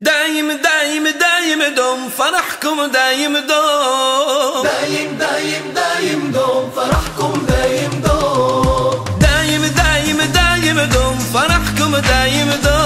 دايم دايم دايم دوم فرحكم دايم دوم دايم دايم دايم دوم فرحكم دايم دوم دايم دايم دايم دوم فرحكم دايم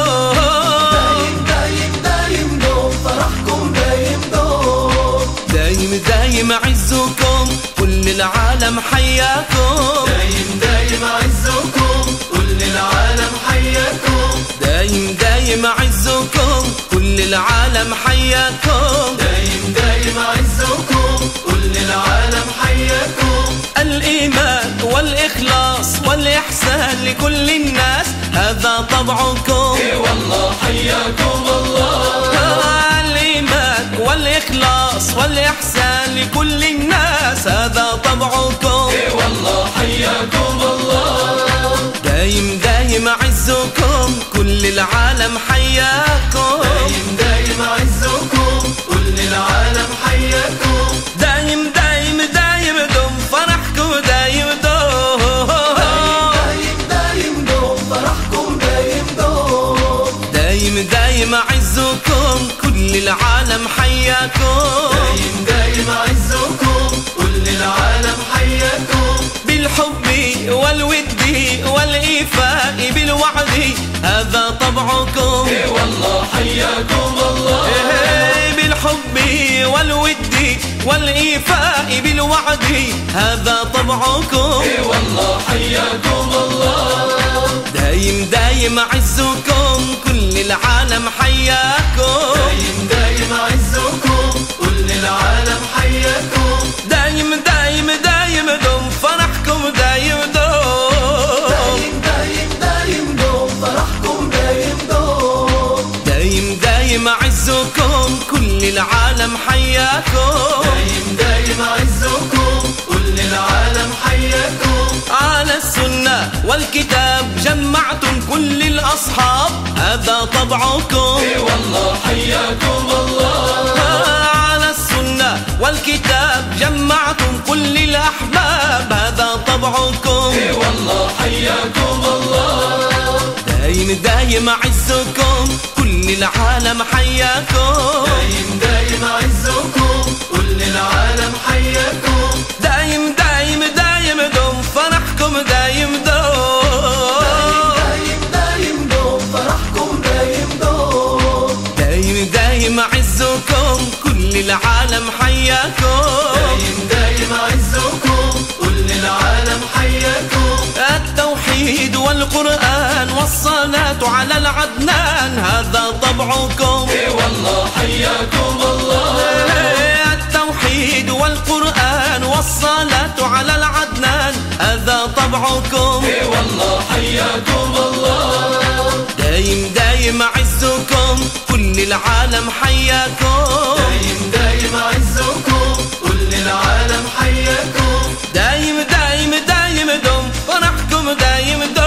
دوم دايم دايم دايم دوم فرحكم دايم دوم دايم دايم عزكم كل العالم حياكم دايم دايم عزكم كل العالم حياكم دايم دايم عزكم كل العالم حياكم دايم دايم عزكم كل العالم حياكم الإيمان والإخلاص والإحسان لكل الناس هذا طبعكم اي والله حياكم الله الإيمان والإخلاص والإحسان لكل الناس هذا طبعكم اي والله حياكم الله دايم دايم عزكم كل العالم حياكم دايم دايم عزكم كل العالم حياكم دايم دايم دايم دوم فرحكم دايم دوم دايم دايم دوم فرحكم دايم دوم دايم دايم عزكم كل العالم حياكم دايم دايم عزكم كل العالم حياكم بالحب والود والإيفاء بالوعد هذا طبعكم اي والله حياكم الله بالحب والود والإيفاء بالوعد هذا طبعكم اي والله حياكم الله دايم دايم عزكم كل العالم حياكم دايم دايم عزكم كل العالم حياكم دايم دايم دايم دوم فرحكم دايم دوم دايم دايم دايم دوم فرحكم دايم دوم دايم دايم عزكم كل العالم حياكم دايم دايم عزكم كل العالم حياكم على السنة والكتاب جمعتم كل الأصحاب هذا طبعكم اي والله حياكم الله على السنة والكتاب جمعتم كل الأحباب هذا طبعكم اي والله حياكم الله دايم دايم عزكم كل العالم حياكم دايم دايم عزكم كل العالم حياكم دايم دايم دايم دوم فرحكم دايم دوم دايم دايم دوم فرحكم دايم دوم دايم دايم عزكم كل العالم حياكم دايم دايم عزكم كل العالم حياكم التوحيد والقرآن والصلاة على العدنان هذا طبعكم اي والله حياكم الله التوحيد والقرآن والصلاة على العدنان هذا طبعكم اي والله حياكم الله دايم دايم عزكم كل العالم حياكم دايم دايم عزكم كل العالم حياكم دايم دايم دايم دوم فرحكم دايم دوم